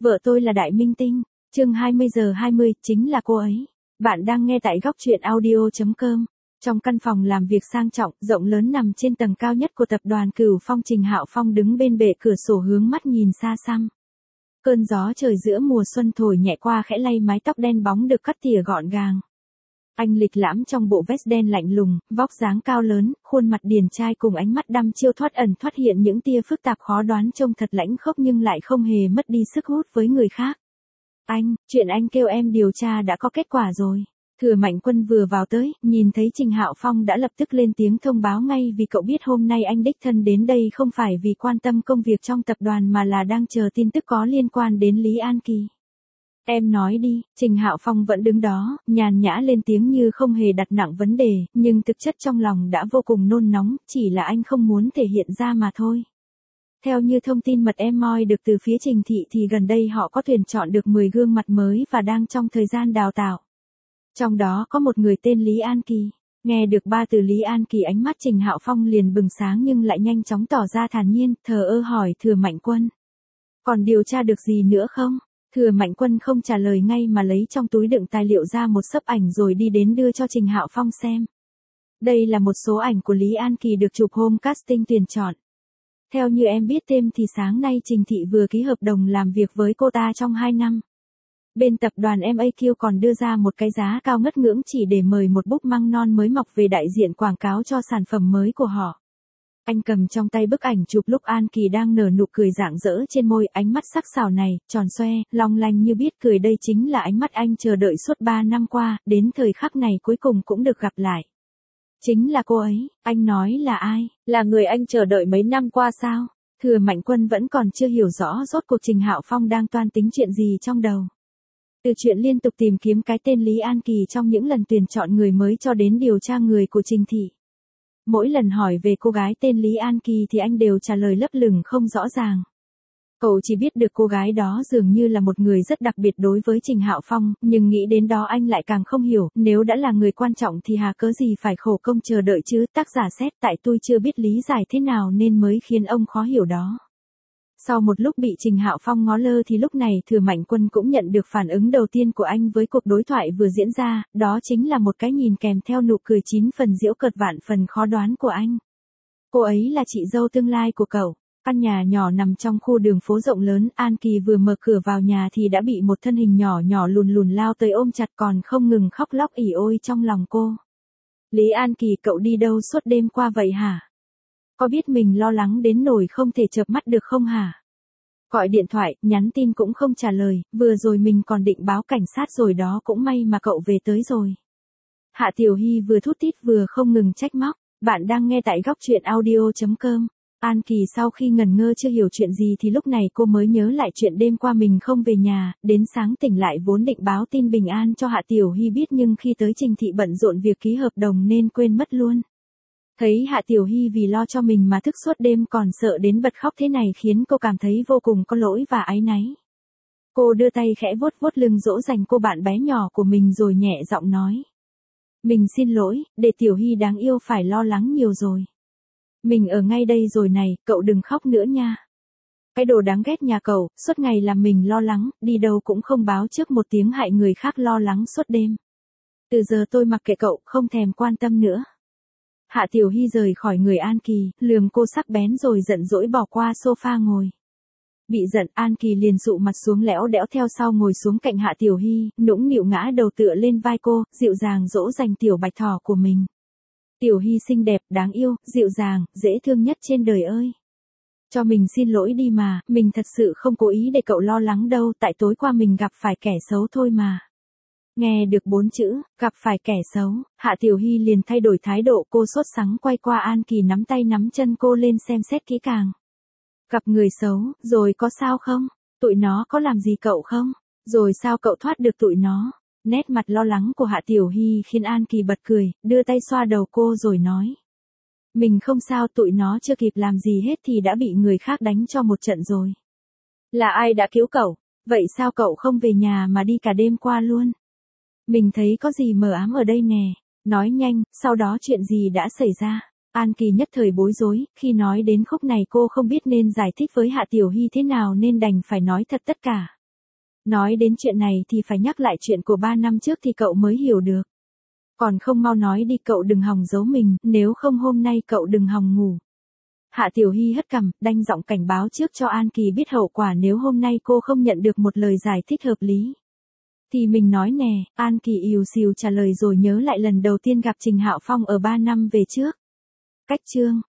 Vợ tôi là đại minh tinh. Chương 20:20, chính là cô ấy. Bạn đang nghe tại góc truyện audio.com. Trong căn phòng làm việc sang trọng, rộng lớn nằm trên tầng cao nhất của tập đoàn Cửu Phong, Trình Hạo Phong đứng bên bệ cửa sổ hướng mắt nhìn xa xăm. Cơn gió trời giữa mùa xuân thổi nhẹ qua khẽ lay mái tóc đen bóng được cắt tỉa gọn gàng. Anh lịch lãm trong bộ vest đen lạnh lùng, vóc dáng cao lớn, khuôn mặt điển trai cùng ánh mắt đăm chiêu thoát ẩn thoát hiện những tia phức tạp khó đoán, trông thật lãnh khốc nhưng lại không hề mất đi sức hút với người khác. Chuyện anh kêu em điều tra đã có kết quả rồi. Thừa Mạnh Quân vừa vào tới, nhìn thấy Trình Hạo Phong đã lập tức lên tiếng thông báo ngay, vì cậu biết hôm nay anh đích thân đến đây không phải vì quan tâm công việc trong tập đoàn mà là đang chờ tin tức có liên quan đến Lý An Kỳ. Em nói đi. Trình Hạo Phong vẫn đứng đó, nhàn nhã lên tiếng như không hề đặt nặng vấn đề, nhưng thực chất trong lòng đã vô cùng nôn nóng, chỉ là anh không muốn thể hiện ra mà thôi. Theo như thông tin mật em moi được từ phía Trình thị thì gần đây họ có tuyển chọn được 10 gương mặt mới và đang trong thời gian đào tạo. Trong đó có một người tên Lý An Kỳ. Nghe được ba từ Lý An Kỳ, ánh mắt Trình Hạo Phong liền bừng sáng nhưng lại nhanh chóng tỏ ra thản nhiên, thờ ơ hỏi Thừa Mạnh Quân. Còn điều tra được gì nữa không? Thừa Mạnh Quân không trả lời ngay mà lấy trong túi đựng tài liệu ra một xấp ảnh rồi đi đến đưa cho Trình Hạo Phong xem. Đây là một số ảnh của Lý An Kỳ được chụp hôm casting tuyển chọn. Theo như em biết thêm thì sáng nay Trình thị vừa ký hợp đồng làm việc với cô ta trong 2 năm. Bên tập đoàn MAQ còn đưa ra một cái giá cao ngất ngưỡng chỉ để mời một búp măng non mới mọc về đại diện quảng cáo cho sản phẩm mới của họ. Anh cầm trong tay bức ảnh chụp lúc An Kỳ đang nở nụ cười rạng rỡ trên môi, ánh mắt sắc sảo này, tròn xoe, long lanh như biết cười, đây chính là ánh mắt anh chờ đợi suốt 3 năm qua, đến thời khắc này cuối cùng cũng được gặp lại. Chính là cô ấy. Anh nói là ai? Là người anh chờ đợi mấy năm qua sao? Thừa Mạnh Quân vẫn còn chưa hiểu rõ rốt cuộc Trình Hạo Phong đang toan tính chuyện gì trong đầu. Từ chuyện liên tục tìm kiếm cái tên Lý An Kỳ trong những lần tuyển chọn người mới cho đến điều tra người của Trình thị. Mỗi lần hỏi về cô gái tên Lý An Kỳ thì anh đều trả lời lấp lửng không rõ ràng. Cậu chỉ biết được cô gái đó dường như là một người rất đặc biệt đối với Trình Hạo Phong, nhưng nghĩ đến đó anh lại càng không hiểu, nếu đã là người quan trọng thì hà cớ gì phải khổ công chờ đợi chứ. Tác giả xét tại tôi chưa biết lý giải thế nào nên mới khiến ông khó hiểu đó. Sau một lúc bị Trình Hạo Phong ngó lơ thì lúc này Thừa Mạnh Quân cũng nhận được phản ứng đầu tiên của anh với cuộc đối thoại vừa diễn ra, đó chính là một cái nhìn kèm theo nụ cười 9 phần giễu cợt vạn phần khó đoán của anh. Cô ấy là chị dâu tương lai của cậu. Căn nhà nhỏ nằm trong khu đường phố rộng lớn, An Kỳ vừa mở cửa vào nhà thì đã bị một thân hình nhỏ nhỏ lùn lùn lao tới ôm chặt, còn không ngừng khóc lóc ỉ ôi trong lòng cô. Lý An Kỳ, cậu đi đâu suốt đêm qua vậy hả? Có biết mình lo lắng đến nỗi không thể chợp mắt được không hả? Gọi điện thoại, nhắn tin cũng không trả lời, vừa rồi mình còn định báo cảnh sát rồi đó, cũng may mà cậu về tới rồi. Hạ Tiểu Hy vừa thút thít vừa không ngừng trách móc. Bạn đang nghe tại góc truyện audio.com. An Kỳ sau khi ngần ngơ chưa hiểu chuyện gì thì lúc này cô mới nhớ lại chuyện đêm qua mình không về nhà, đến sáng tỉnh lại vốn định báo tin bình an cho Hạ Tiểu Hy biết nhưng khi tới Trình thị bận rộn việc ký hợp đồng nên quên mất luôn. Thấy Hạ Tiểu Hy vì lo cho mình mà thức suốt đêm còn sợ đến bật khóc thế này khiến cô cảm thấy vô cùng có lỗi và áy náy. Cô đưa tay khẽ vuốt vuốt lưng dỗ dành cô bạn bé nhỏ của mình rồi nhẹ giọng nói. Mình xin lỗi, để Tiểu Hy đáng yêu phải lo lắng nhiều rồi. Mình ở ngay đây rồi này, cậu đừng khóc nữa nha. Cái đồ đáng ghét nhà cậu, suốt ngày làm mình lo lắng, đi đâu cũng không báo trước một tiếng hại người khác lo lắng suốt đêm. Từ giờ tôi mặc kệ cậu, không thèm quan tâm nữa. Hạ Tiểu Hy rời khỏi người An Kỳ, lườm cô sắc bén rồi giận dỗi bỏ qua sofa ngồi. Bị giận, An Kỳ liền dụ mặt xuống lẽo đẽo theo sau ngồi xuống cạnh Hạ Tiểu Hy, nũng nịu ngã đầu tựa lên vai cô, dịu dàng dỗ dành tiểu bạch thỏ của mình. Tiểu Hy xinh đẹp, đáng yêu, dịu dàng, dễ thương nhất trên đời ơi. Cho mình xin lỗi đi mà, mình thật sự không cố ý để cậu lo lắng đâu, tại tối qua mình gặp phải kẻ xấu thôi mà. Nghe được 4 chữ, gặp phải kẻ xấu, Hạ Tiểu Hy liền thay đổi thái độ, cô sốt sắng quay qua An Kỳ nắm tay nắm chân cô lên xem xét kỹ càng. Gặp người xấu, rồi có sao không? Tụi nó có làm gì cậu không? Rồi sao cậu thoát được tụi nó? Nét mặt lo lắng của Hạ Tiểu Hy khiến An Kỳ bật cười, đưa tay xoa đầu cô rồi nói. Mình không sao, tụi nó chưa kịp làm gì hết thì đã bị người khác đánh cho một trận rồi. Là ai đã cứu cậu? Vậy sao cậu không về nhà mà đi cả đêm qua luôn? Mình thấy có gì mờ ám ở đây nè. Nói nhanh, sau đó chuyện gì đã xảy ra? An Kỳ nhất thời bối rối, khi nói đến khúc này cô không biết nên giải thích với Hạ Tiểu Hy thế nào nên đành phải nói thật tất cả. Nói đến chuyện này thì phải nhắc lại chuyện của 3 năm trước thì cậu mới hiểu được. Còn không mau nói đi, cậu đừng hòng giấu mình, nếu không hôm nay cậu đừng hòng ngủ. Hạ Tiểu Hy hất cằm, đanh giọng cảnh báo trước cho An Kỳ biết hậu quả nếu hôm nay cô không nhận được một lời giải thích hợp lý. Thì mình nói nè, An Kỳ ìu xìu trả lời rồi nhớ lại lần đầu tiên gặp Trình Hạo Phong ở 3 năm về trước. Cách chương